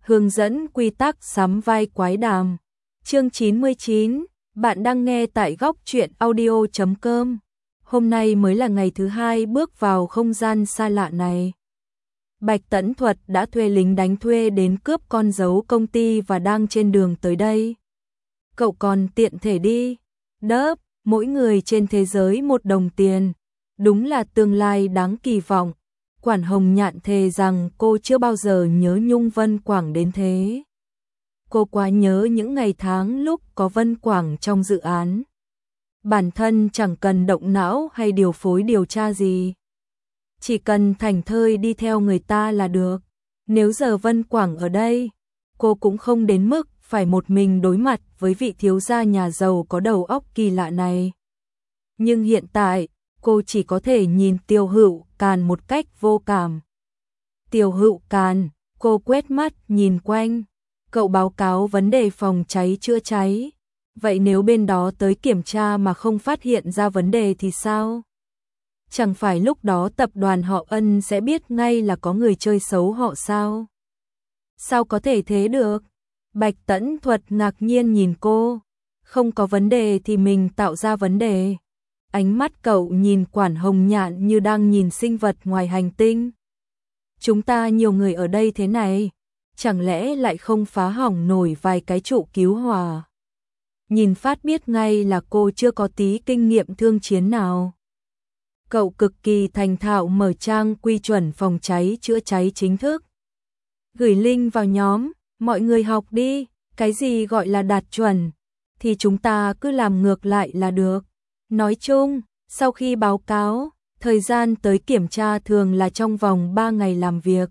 Hướng dẫn quy tắc sắm vai quái đàm. Chương 99, bạn đang nghe tại góc truyện audio.com. Hôm nay mới là ngày thứ hai bước vào không gian xa lạ này. Bạch Tẫn Thuật đã thuê lính đánh thuê đến cướp con dấu công ty và đang trên đường tới đây. Cậu còn tiện thể đi. Đớp, mỗi người trên thế giới 1 đồng tiền. Đúng là tương lai đáng kỳ vọng. Quản Hồng Nhạn thề rằng cô chưa bao giờ nhớ Nhung Vân Quảng đến thế. Cô quá nhớ những ngày tháng lúc có Vân Quảng trong dự án. Bản thân chẳng cần động não hay điều phối điều tra gì. Chỉ cần thảnh thơi đi theo người ta là được. Nếu giờ Vân Quảng ở đây, cô cũng không đến mức phải một mình đối mặt với vị thiếu gia nhà giàu có đầu óc kỳ lạ này. Nhưng hiện tại, cô chỉ có thể nhìn Tiêu Hữu Càn một cách vô cảm. Tiêu Hữu Càn, cô quét mắt nhìn quanh. Cậu báo cáo vấn đề phòng cháy chữa cháy. Vậy nếu bên đó tới kiểm tra mà không phát hiện ra vấn đề thì sao? Chẳng phải lúc đó tập đoàn họ Ân sẽ biết ngay là có người chơi xấu họ sao? Sao có thể thế được? Bạch Tẫn Thuật ngạc nhiên nhìn cô. Không có vấn đề thì mình tạo ra vấn đề. Ánh mắt cậu nhìn Quản Hồng Nhạn như đang nhìn sinh vật ngoài hành tinh. Chúng ta nhiều người ở đây thế này, chẳng lẽ lại không phá hỏng nổi vài cái trụ cứu hỏa? Nhìn phát biết ngay là cô chưa có tí kinh nghiệm thương chiến nào. Cậu cực kỳ thành thạo mở trang quy chuẩn phòng cháy chữa cháy chính thức. Gửi link vào nhóm, mọi người học đi, cái gì gọi là đạt chuẩn, thì chúng ta cứ làm ngược lại là được. Nói chung, sau khi báo cáo, thời gian tới kiểm tra thường là trong vòng 3 ngày làm việc.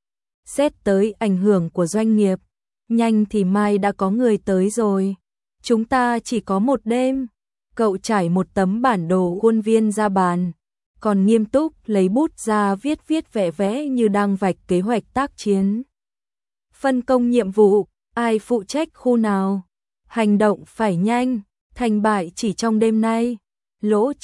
Xét tới ảnh hưởng của doanh nghiệp, nhanh thì mai đã có người tới rồi. Chúng ta chỉ có 1 đêm. Cậu trải một tấm bản đồ khuôn viên ra bàn, còn nghiêm túc lấy bút ra viết vẽ như đang vạch kế hoạch tác chiến. Phân công nhiệm vụ, ai phụ trách khu nào. Hành động phải nhanh, thành bại chỉ trong đêm nay. Lỗ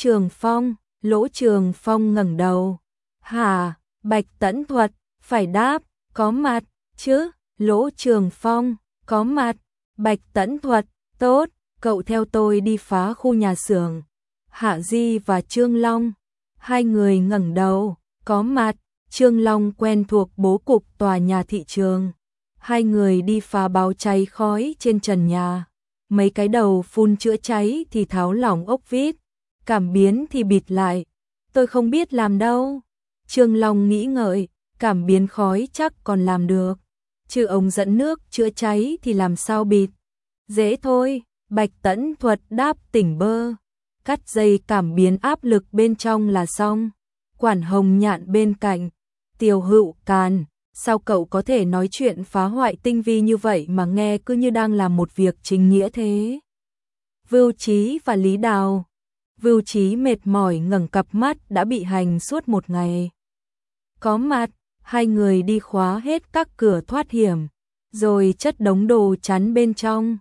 Trường Phong ngẩng đầu. Hả? Bạch Tẫn Thuật, phải đáp, có mặt, chứ? Lỗ Trường Phong, có mặt. Bạch Tẫn Thuật, tốt, cậu theo tôi đi phá khu nhà xưởng. Hạ Di và Trương Long, hai người ngẩng đầu, có mặt. Trương Long quen thuộc bố cục tòa nhà thị trường. Hai người đi phá báo cháy khói trên trần nhà. Mấy cái đầu phun chữa cháy thì tháo lỏng ốc vít, cảm biến thì bịt lại. Tôi không biết làm đâu. Trương Long nghĩ ngợi, cảm biến khói chắc còn làm được. Chứ ống dẫn nước chữa cháy thì làm sao bịt. Dễ thôi, Bạch Tẫn Thuật đáp tỉnh bơ. Cắt dây cảm biến áp lực bên trong là xong. Quản Hồng Nhạn bên cạnh. Tiêu Hữu Càn, sao cậu có thể nói chuyện phá hoại tinh vi như vậy mà nghe cứ như đang làm một việc chính nghĩa thế? Vưu Chí và Lý Đào. Vưu Chí mệt mỏi ngẩng cặp mắt đã bị hành suốt 1 ngày. Có mặt, hai người đi khóa hết các cửa thoát hiểm, rồi chất đống đồ chắn bên trong.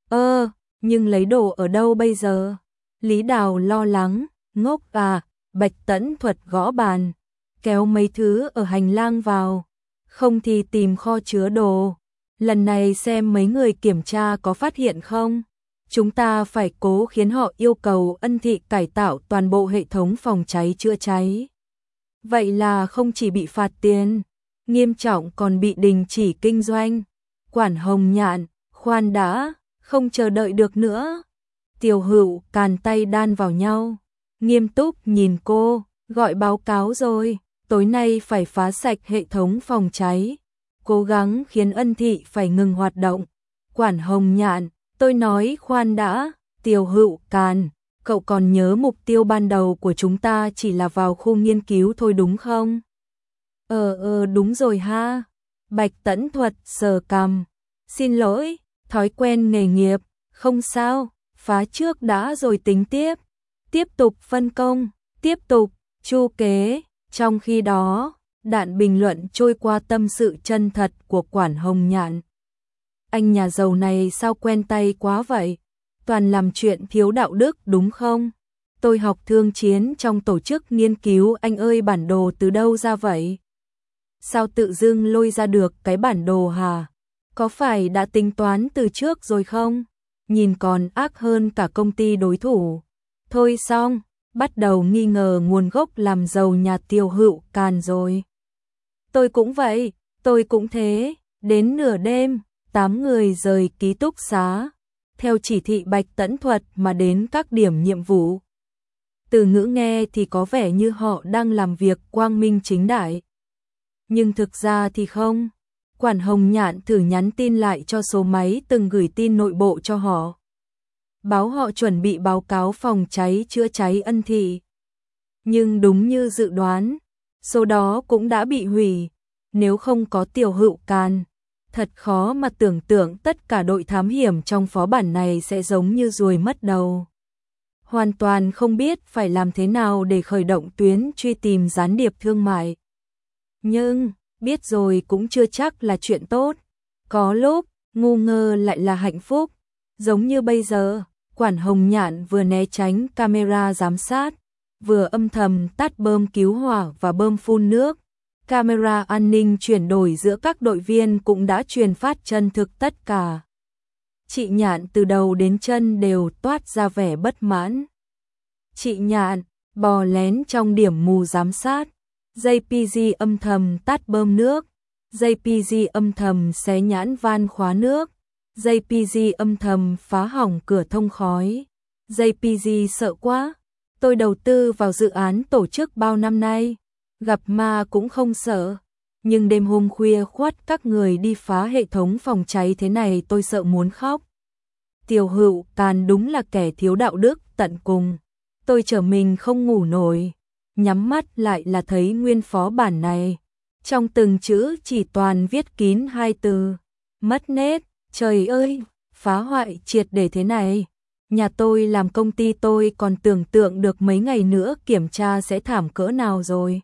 Nhưng lấy đồ ở đâu bây giờ? Lý Đào lo lắng, ngốc à. Bạch Tẫn Thuật gõ bàn, kéo mấy thứ ở hành lang vào. Không thì tìm kho chứa đồ. Lần này xem mấy người kiểm tra có phát hiện không. Chúng ta phải cố khiến họ yêu cầu Ân Thị cải tạo toàn bộ hệ thống phòng cháy chữa cháy. Vậy là không chỉ bị phạt tiền, nghiêm trọng còn bị đình chỉ kinh doanh. Quản Hồng Nhạn, khoan đã, không chờ đợi được nữa. Tiêu Hữu Càn tay đan vào nhau, nghiêm túc nhìn cô, gọi báo cáo rồi. Tối nay phải phá sạch hệ thống phòng cháy, cố gắng khiến Ân Thị phải ngừng hoạt động. Quản Hồng Nhạn, tôi nói khoan đã. Tiêu Hữu Càn, cậu còn nhớ mục tiêu ban đầu của chúng ta chỉ là vào khu nghiên cứu thôi đúng không? Đúng rồi ha. Bạch Tẫn Thuật sờ cằm. Xin lỗi, thói quen nghề nghiệp, không sao, phá trước đã rồi tính tiếp. Tiếp tục phân công, tiếp tục, chu kế. Trong khi đó, đạn bình luận trôi qua tâm sự chân thật của Quản Hồng Nhạn. Anh nhà giàu này sao quen tay quá vậy? Toàn làm chuyện thiếu đạo đức đúng không? Tôi học thương chiến trong tổ chức nghiên cứu, anh ơi bản đồ từ đâu ra vậy? Sao tự dưng lôi ra được cái bản đồ hả? Có phải đã tính toán từ trước rồi không? Nhìn còn ác hơn cả công ty đối thủ. Thôi xong, bắt đầu nghi ngờ nguồn gốc làm giàu nhà Tiêu Hữu Càn rồi. Tôi cũng vậy, tôi cũng thế. Đến nửa đêm, 8 người rời ký túc xá, theo chỉ thị Bạch Tẫn Thuật mà đến các điểm nhiệm vụ. Từ ngữ nghe thì có vẻ như họ đang làm việc quang minh chính đại. Nhưng thực ra thì không. Quản Hồng Nhạn thử nhắn tin lại cho số máy từng gửi tin nội bộ cho họ. Báo họ chuẩn bị báo cáo phòng cháy chữa cháy Ân Thị. Nhưng đúng như dự đoán, số đó cũng đã bị hủy. Nếu không có Tiểu Hữu Càn, thật khó mà tưởng tượng tất cả đội thám hiểm trong phó bản này sẽ giống như ruồi mất đầu. Hoàn toàn không biết phải làm thế nào để khởi động tuyến truy tìm gián điệp thương mại. Nhưng, biết rồi cũng chưa chắc là chuyện tốt. Có lúc, ngu ngơ lại là hạnh phúc. Giống như bây giờ, Quản Hồng Nhạn vừa né tránh camera giám sát, vừa âm thầm tắt bơm cứu hỏa và bơm phun nước. Camera an ninh chuyển đổi giữa các đội viên cũng đã truyền phát chân thực tất cả. Chị Nhạn từ đầu đến chân đều toát ra vẻ bất mãn. Chị Nhạn, bò lén trong điểm mù giám sát. JPG âm thầm tắt bơm nước. JPG âm thầm xé nhãn van khóa nước. JPG âm thầm phá hỏng cửa thông khói. JPG sợ quá. Tôi đầu tư vào dự án tổ chức bao năm nay. Gặp ma cũng không sợ. Nhưng đêm hôm khuya khoắt các người đi phá hệ thống phòng cháy thế này tôi sợ muốn khóc. Tiểu Hữu Càn đúng là kẻ thiếu đạo đức tận cùng. Tôi trở mình không ngủ nổi. Nhắm mắt lại là thấy nguyên phó bản này. Trong từng chữ chỉ toàn viết kín 2 từ. Mất nết, trời ơi, phá hoại triệt để thế này. Nhà tôi làm công ty tôi còn tưởng tượng được mấy ngày nữa kiểm tra sẽ thảm cỡ nào rồi.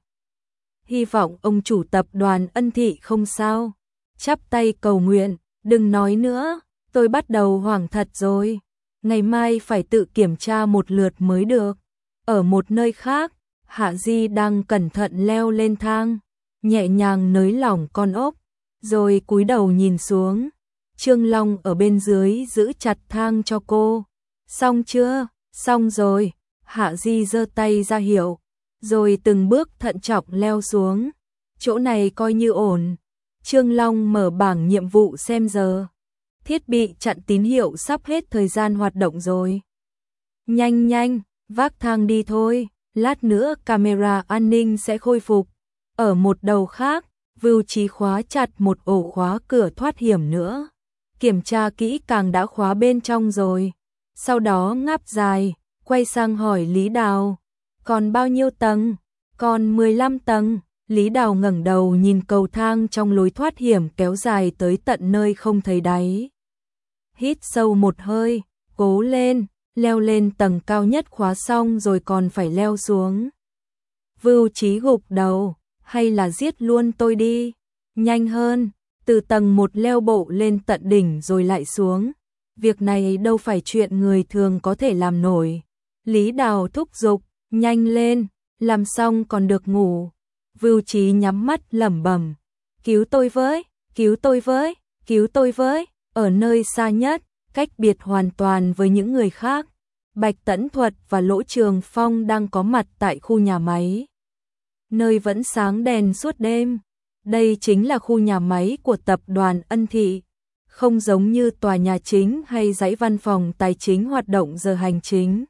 Hy vọng ông chủ tập đoàn Ân Thị không sao. Chắp tay cầu nguyện, đừng nói nữa, tôi bắt đầu hoảng thật rồi. Ngày mai phải tự kiểm tra một lượt mới được. Ở một nơi khác, Hạ Di đang cẩn thận leo lên thang, nhẹ nhàng nới lỏng con ốc, rồi cúi đầu nhìn xuống. Trương Long ở bên dưới giữ chặt thang cho cô. Xong chưa? Xong rồi. Hạ Di giơ tay ra hiệu, rồi từng bước thận trọng leo xuống. Chỗ này coi như ổn. Trương Long mở bảng nhiệm vụ xem giờ. Thiết bị chặn tín hiệu sắp hết thời gian hoạt động rồi. Nhanh nhanh, vác thang đi thôi. Lát nữa camera an ninh sẽ khôi phục. Ở một đầu khác, Vưu Chí khóa chặt một ổ khóa cửa thoát hiểm nữa. Kiểm tra kỹ càng đã khóa bên trong rồi. Sau đó ngáp dài, quay sang hỏi Lý Đào. Còn bao nhiêu tầng? Còn 15 tầng. Lý Đào ngẩng đầu nhìn cầu thang trong lối thoát hiểm kéo dài tới tận nơi không thấy đáy. Hít sâu một hơi, cố lên, leo lên tầng cao nhất khóa xong rồi còn phải leo xuống. Vưu Chí gục đầu, hay là giết luôn tôi đi, nhanh hơn, từ tầng 1 leo bộ lên tận đỉnh rồi lại xuống. Việc này đâu phải chuyện người thường có thể làm nổi. Lý Đào thúc giục, nhanh lên, làm xong còn được ngủ. Vưu Chí nhắm mắt lẩm bẩm, cứu tôi với, cứu tôi với, cứu tôi với. Ở nơi xa nhất, cách biệt hoàn toàn với những người khác, Bạch Tẫn Thuật và Lỗ Trường Phong đang có mặt tại khu nhà máy. Nơi vẫn sáng đèn suốt đêm. Đây chính là khu nhà máy của tập đoàn Ân Thị. Không giống như tòa nhà chính hay dãy văn phòng tài chính hoạt động giờ hành chính.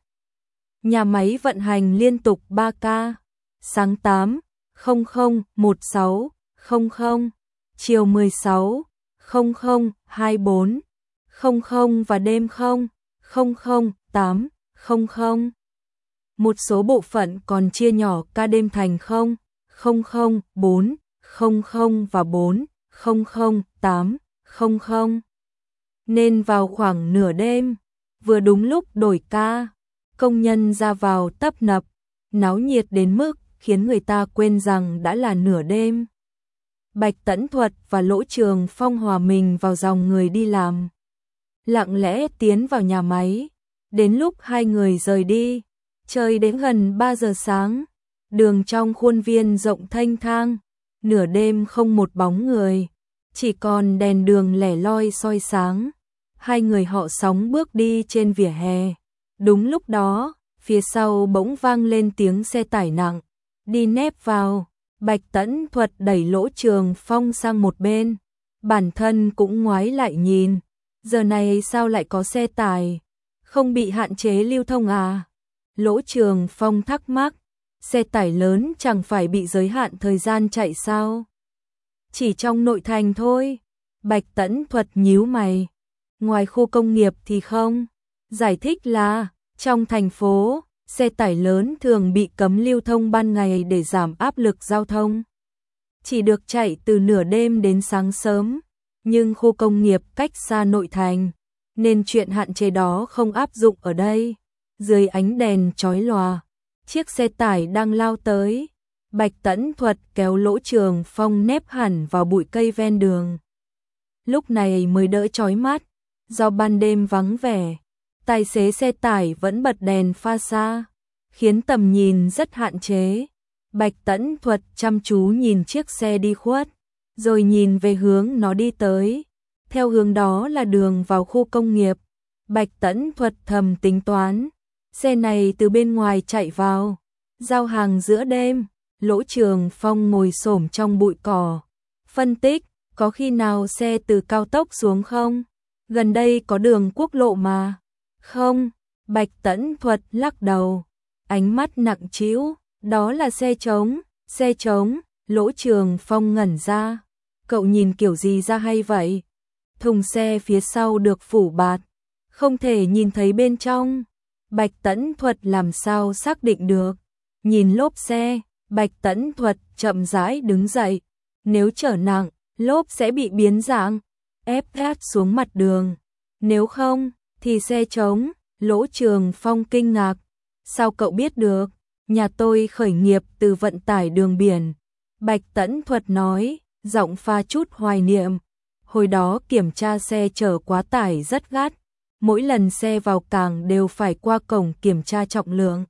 Nhà máy vận hành liên tục 3K. Sáng 8:00, 16:00, chiều 16:00, 24:00 và đêm 8:00. Một số bộ phận còn chia nhỏ ca đêm thành 0:00, 4:00 và 4:00, nên vào khoảng nửa đêm, vừa đúng lúc đổi ca, công nhân ra vào tấp nập, náo nhiệt đến mức khiến người ta quên rằng đã là nửa đêm. Bạch Tẫn Thuật và Lỗ Trường Phong hòa mình vào dòng người đi làm, lặng lẽ tiến vào nhà máy. Đến lúc hai người rời đi, trời đến gần 3 giờ sáng, đường trong khuôn viên rộng thênh thang, nửa đêm không một bóng người. chỉ còn đèn đường lẻ loi soi sáng. Hai người họ sóng bước đi trên vỉa hè. Đúng lúc đó, phía sau bỗng vang lên tiếng xe tải nặng, đi nép vào. Bạch Tẫn Thuật đẩy Lỗ Trường Phong sang một bên, bản thân cũng ngoái lại nhìn. Giờ này sao lại có xe tải? Không bị hạn chế lưu thông à? Lỗ Trường Phong thắc mắc, xe tải lớn chẳng phải bị giới hạn thời gian chạy sao? Chỉ trong nội thành thôi. Bạch Tẫn Thuật nhíu mày. Ngoài khu công nghiệp thì không. Giải thích là, trong thành phố, xe tải lớn thường bị cấm lưu thông ban ngày để giảm áp lực giao thông. Chỉ được chạy từ nửa đêm đến sáng sớm, nhưng khu công nghiệp cách xa nội thành, nên chuyện hạn chế đó không áp dụng ở đây. Dưới ánh đèn chói lòa, chiếc xe tải đang lao tới. Bạch Tẫn Thuật kéo Lỗ Trường Phong nép hẳn vào bụi cây ven đường. Lúc này mới đỡ chói mắt, do ban đêm vắng vẻ. Tài xế xe tải vẫn bật đèn pha xa, khiến tầm nhìn rất hạn chế. Bạch Tẫn Thuật chăm chú nhìn chiếc xe đi khuất, rồi nhìn về hướng nó đi tới. Theo hướng đó là đường vào khu công nghiệp. Bạch Tẫn Thuật thầm tính toán, xe này từ bên ngoài chạy vào, giao hàng giữa đêm. Lỗ Trường Phong ngồi xổm trong bụi cỏ, phân tích, có khi nào xe từ cao tốc xuống không? Gần đây có đường quốc lộ mà. Không, Bạch Tẫn Thuật lắc đầu, ánh mắt nặng trĩu, đó là xe trống, xe trống. Lỗ Trường Phong ngẩn ra, cậu nhìn kiểu gì ra hay vậy? Thùng xe phía sau được phủ bạt, không thể nhìn thấy bên trong. Bạch Tẫn Thuật làm sao xác định được? Nhìn lốp xe, Bạch Tẫn Thuật chậm rãi đứng dậy, nếu trở nặng, lốp sẽ bị biến dạng, ép sát xuống mặt đường. Nếu không, thì xe trống. Lỗ Trường Phong kinh ngạc, sao cậu biết được? Nhà tôi khởi nghiệp từ vận tải đường biển. Bạch Tẫn Thuật nói, giọng pha chút hoài niệm. Hồi đó kiểm tra xe chở quá tải rất gắt, mỗi lần xe vào cảng đều phải qua cổng kiểm tra trọng lượng.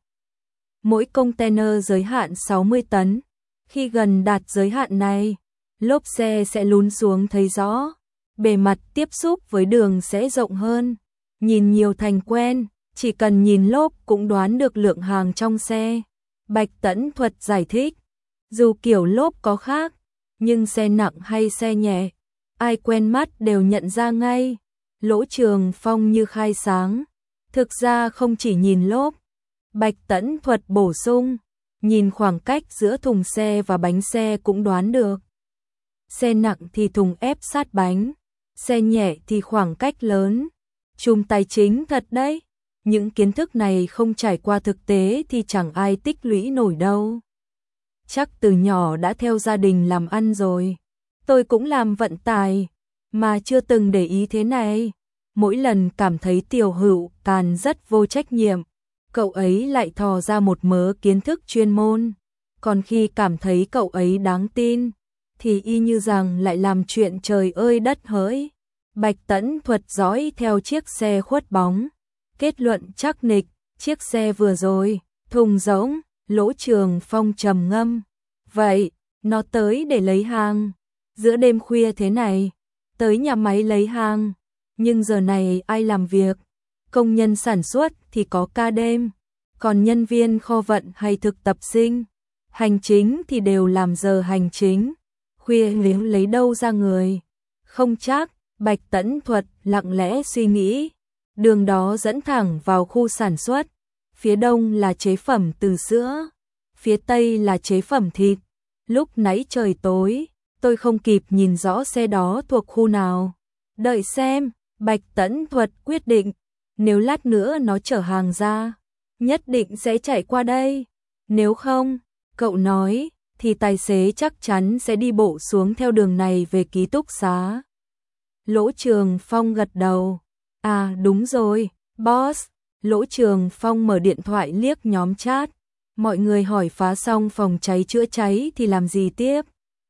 Mỗi container giới hạn 60 tấn. Khi gần đạt giới hạn này, lốp xe sẽ lún xuống thấy rõ, bề mặt tiếp xúc với đường sẽ rộng hơn. Nhìn nhiều thành quen, chỉ cần nhìn lốp cũng đoán được lượng hàng trong xe. Bạch Tẫn Thuật giải thích, dù kiểu lốp có khác, nhưng xe nặng hay xe nhẹ, ai quen mắt đều nhận ra ngay. Lỗ Trường Phong như khai sáng, thực ra không chỉ nhìn lốp. Bạch Tẫn Thuật bổ sung, nhìn khoảng cách giữa thùng xe và bánh xe cũng đoán được. Xe nặng thì thùng ép sát bánh, xe nhẹ thì khoảng cách lớn. Chùm tài chính thật đấy. Những kiến thức này không trải qua thực tế thì chẳng ai tích lũy nổi đâu. Chắc từ nhỏ đã theo gia đình làm ăn rồi. Tôi cũng làm vận tải, mà chưa từng để ý thế này. Mỗi lần cảm thấy Tiểu Hữu Càn rất vô trách nhiệm, cậu ấy lại thò ra một mớ kiến thức chuyên môn. Còn khi cảm thấy cậu ấy đáng tin, thì y như rằng lại làm chuyện trời ơi đất hỡi. Bạch Tẫn Thuật dõi theo chiếc xe khuất bóng, kết luận chắc nịch, chiếc xe vừa rồi, thùng rỗng. Lỗ Trường Phong trầm ngâm, vậy, nó tới để lấy hàng, giữa đêm khuya thế này, tới nhà máy lấy hàng, nhưng giờ này ai làm việc? Công nhân sản xuất thì có ca đêm, còn nhân viên kho vận hay thực tập sinh, hành chính thì đều làm giờ hành chính, khuya lấy đâu ra người? Không chắc. Bạch Tẫn Thuật lặng lẽ suy nghĩ, đường đó dẫn thẳng vào khu sản xuất, phía đông là chế phẩm từ sữa, phía tây là chế phẩm thịt. Lúc nãy trời tối, tôi không kịp nhìn rõ xe đó thuộc khu nào. Đợi xem, Bạch Tẫn Thuật quyết định, nếu lát nữa nó chở hàng ra, nhất định sẽ chạy qua đây. Nếu không, cậu nói, thì tài xế chắc chắn sẽ đi bộ xuống theo đường này về ký túc xá. Lỗ Trường Phong gật đầu. À đúng rồi, boss. Lỗ Trường Phong mở điện thoại liếc nhóm chat. Mọi người hỏi phá xong phòng cháy chữa cháy thì làm gì tiếp?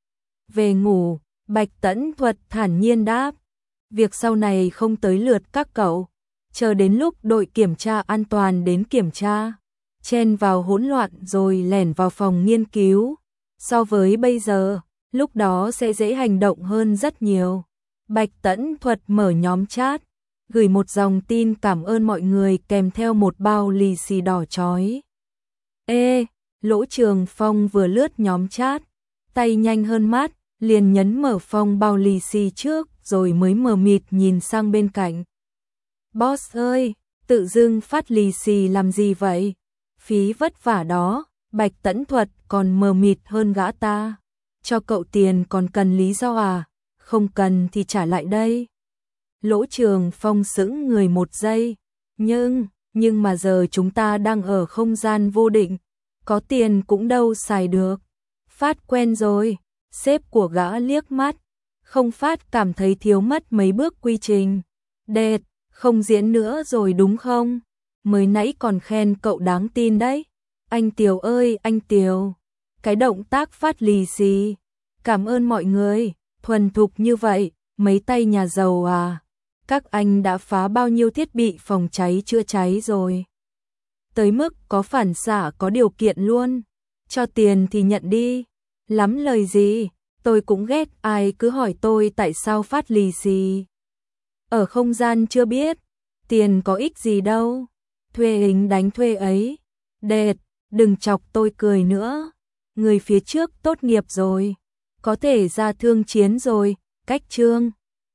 Về ngủ, Bạch Tẫn Thuật thản nhiên đáp. Việc sau này không tới lượt các cậu. Chờ đến lúc đội kiểm tra an toàn đến kiểm tra, chen vào hỗn loạn rồi lẻn vào phòng nghiên cứu. So với bây giờ, lúc đó sẽ dễ hành động hơn rất nhiều. Bạch Tẫn Thuật mở nhóm chat, gửi một dòng tin cảm ơn mọi người kèm theo một bao lì xì đỏ chói. Lỗ Trường Phong vừa lướt nhóm chat, tay nhanh hơn mát, liền nhấn mở phong bao lì xì trước rồi mới mờ mịt nhìn sang bên cạnh. Boss ơi, tự dưng phát lì xì làm gì vậy? Phí vất vả đó. Bạch Tẫn Thuật còn mờ mịt hơn gã ta. Cho cậu tiền còn cần lý do à? Không cần thì trả lại đây. Lỗ Trường Phong sững người một giây. Nhưng mà giờ chúng ta đang ở không gian vô định. Có tiền cũng đâu xài được. Phát quen rồi. Sếp của gã liếc mắt. Không phát cảm thấy thiếu mất mấy bước quy trình. Đệt, không diễn nữa rồi đúng không? Mới nãy còn khen cậu đáng tin đấy. Anh Tiều ơi, anh Tiều. Cái động tác phát lì xì. Cảm ơn mọi người, thuần thục như vậy, mấy tay nhà giàu à. Các anh đã phá bao nhiêu thiết bị phòng cháy chữa cháy rồi. Tới mức có phản xạ có điều kiện luôn. Cho tiền thì nhận đi. Lắm lời gì, tôi cũng ghét ai cứ hỏi tôi tại sao phát lì xì. Ở không gian chưa biết, tiền có ích gì đâu. Thuê hình đánh thuê ấy. Đệt, đừng chọc tôi cười nữa. Người phía trước tốt nghiệp rồi, có thể ra thương chiến rồi, cách chương.